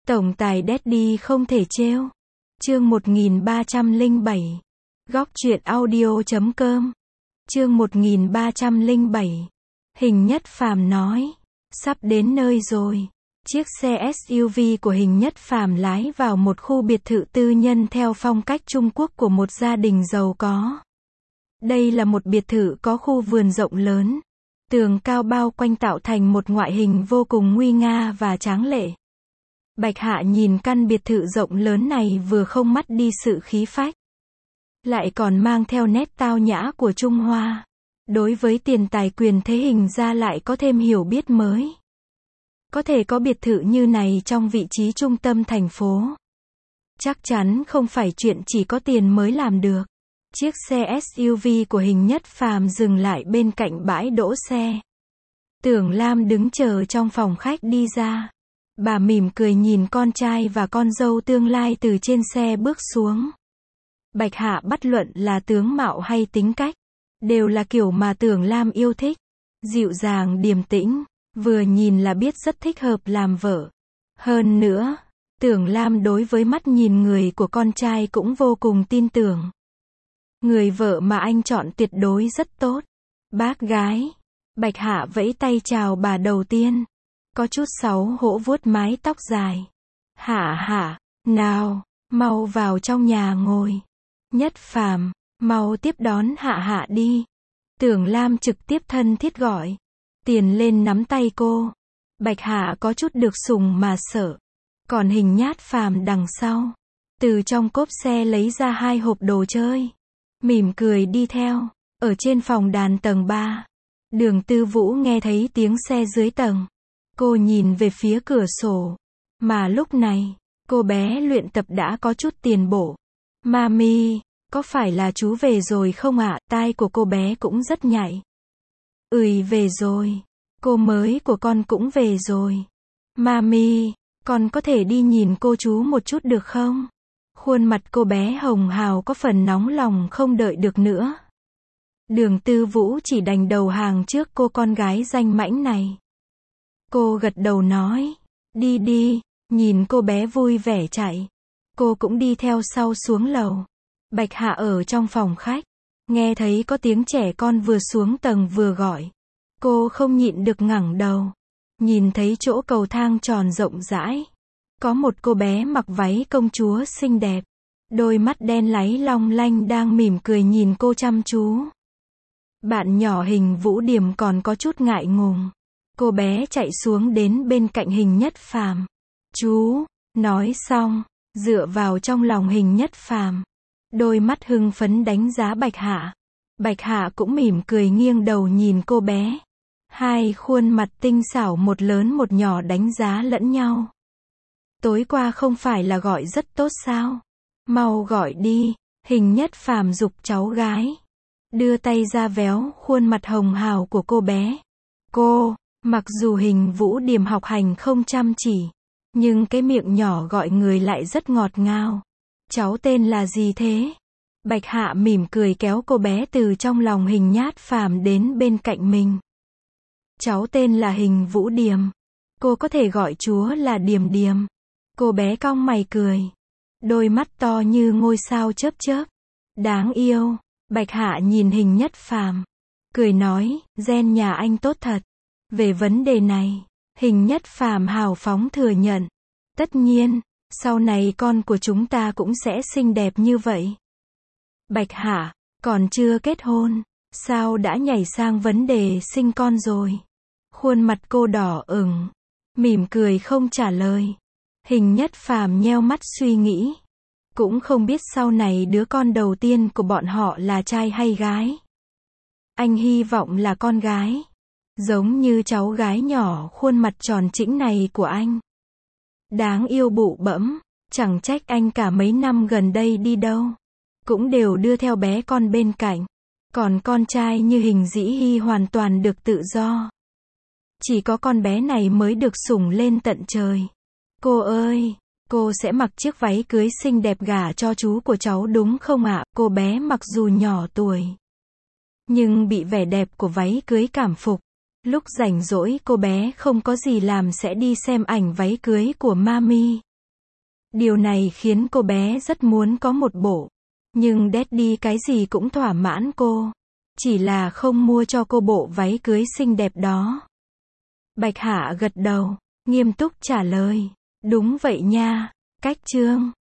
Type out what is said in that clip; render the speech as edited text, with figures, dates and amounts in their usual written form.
Tổng tài Daddy không thể trêu. Chương 1307. Góc truyện audio.com. Chương 1307. Hình Nhất Phàm nói. Sắp đến nơi rồi. Chiếc xe SUV của Hình Nhất Phàm lái vào một khu biệt thự tư nhân theo phong cách Trung Quốc của một gia đình giàu có. Đây là một biệt thự có khu vườn rộng lớn, tường cao bao quanh tạo thành một ngoại hình vô cùng nguy nga và tráng lệ. Bạch Hạ nhìn căn biệt thự rộng lớn này vừa không mất đi sự khí phách, lại còn mang theo nét tao nhã của Trung Hoa. Đối với tiền tài quyền thế Hình ra lại có thêm hiểu biết mới. Có thể có biệt thự như này trong vị trí trung tâm thành phố, chắc chắn không phải chuyện chỉ có tiền mới làm được. Chiếc xe SUV của Hình Nhất Phàm dừng lại bên cạnh bãi đỗ xe. Tưởng Lam đứng chờ trong phòng khách đi ra. Bà mỉm cười nhìn con trai và con dâu tương lai từ trên xe bước xuống. Bạch Hạ bất luận là tướng mạo hay tính cách, đều là kiểu mà Tưởng Lam yêu thích. Dịu dàng điềm tĩnh, vừa nhìn là biết rất thích hợp làm vợ. Hơn nữa, Tưởng Lam đối với mắt nhìn người của con trai cũng vô cùng tin tưởng. Người vợ mà anh chọn tuyệt đối rất tốt. Bác gái. Bạch Hạ vẫy tay chào bà đầu tiên. Có chút xấu hổ vuốt mái tóc dài. Hạ, nào, mau vào trong nhà ngồi. Nhất Phàm, mau tiếp đón Hạ đi. Tưởng Lam trực tiếp thân thiết gọi. Tiền lên nắm tay cô. Bạch Hạ có chút được sùng mà sợ. Còn Hình Nhất Phàm đằng sau, từ trong cốp xe lấy ra 2 hộp đồ chơi. Mỉm cười đi theo. Ở trên phòng đàn tầng 3, Đường Tư Vũ nghe thấy tiếng xe dưới tầng. Cô nhìn về phía cửa sổ. Mà lúc này, cô bé luyện tập đã có chút tiền bộ. Mami, có phải là chú về rồi không ạ? Tai của cô bé cũng rất nhạy. Về rồi. Cô mới của con cũng về rồi. Mami, con có thể đi nhìn cô chú một chút được không? Khuôn mặt cô bé hồng hào có phần nóng lòng không đợi được nữa. Đường Tư Vũ chỉ đành đầu hàng trước cô con gái danh mãnh này. Cô gật đầu nói, đi, nhìn cô bé vui vẻ chạy. Cô cũng đi theo sau xuống lầu. Bạch Hạ ở trong phòng khách, nghe thấy có tiếng trẻ con vừa xuống tầng vừa gọi. Cô không nhịn được ngẩng đầu, nhìn thấy chỗ cầu thang tròn rộng rãi. Có một cô bé mặc váy công chúa xinh đẹp, đôi mắt đen láy long lanh đang mỉm cười nhìn cô chăm chú. Bạn nhỏ Hình Vũ Điềm còn có chút ngại ngùng. Cô bé chạy xuống đến bên cạnh Hình Nhất Phàm. Chú, nói xong, dựa vào trong lòng Hình Nhất Phàm. Đôi mắt hưng phấn đánh giá Bạch Hạ. Bạch Hạ cũng mỉm cười nghiêng đầu nhìn cô bé. Hai khuôn mặt tinh xảo một lớn một nhỏ đánh giá lẫn nhau. Tối qua không phải là gọi rất tốt sao? Mau gọi đi. Hình Nhất Phàm giục cháu gái. Đưa tay ra véo khuôn mặt hồng hào của cô bé. Cô, mặc dù Hình Vũ Điềm học hành không chăm chỉ, nhưng cái miệng nhỏ gọi người lại rất ngọt ngào. Cháu tên là gì thế? Bạch Hạ mỉm cười kéo cô bé từ trong lòng Hình Nhất Phàm đến bên cạnh mình. Cháu tên là Hình Vũ Điềm. Cô có thể gọi chúa là Điềm Điềm. Cô bé cong mày cười. Đôi mắt to như ngôi sao chớp chớp. Đáng yêu. Bạch Hạ nhìn Hình Nhất Phàm, cười nói, gen nhà anh tốt thật. Về vấn đề này, Hình Nhất Phàm hào phóng thừa nhận. Tất nhiên, sau này con của chúng ta cũng sẽ xinh đẹp như vậy. Bạch Hạ, còn chưa kết hôn, sao đã nhảy sang vấn đề sinh con rồi? Khuôn mặt cô đỏ ửng, mỉm cười không trả lời. Hình Nhất Phàm nheo mắt suy nghĩ. Cũng không biết sau này đứa con đầu tiên của bọn họ là trai hay gái. Anh hy vọng là con gái. Giống như cháu gái nhỏ khuôn mặt tròn trĩnh này của anh. Đáng yêu bụ bẫm, chẳng trách anh cả mấy năm gần đây đi đâu cũng đều đưa theo bé con bên cạnh. Còn con trai như Hình Dĩ Hy hoàn toàn được tự do. Chỉ có con bé này mới được sủng lên tận trời. Cô ơi, cô sẽ mặc chiếc váy cưới xinh đẹp gả cho chú của cháu đúng không ạ? Cô bé mặc dù nhỏ tuổi, nhưng bị vẻ đẹp của váy cưới cảm phục. Lúc rảnh rỗi cô bé không có gì làm sẽ đi xem ảnh váy cưới của Mami. Điều này khiến cô bé rất muốn có một bộ. Nhưng Daddy cái gì cũng thỏa mãn cô. Chỉ là không mua cho cô bộ váy cưới xinh đẹp đó. Bạch Hạ gật đầu, nghiêm túc trả lời. Đúng vậy nha, Cách Trương.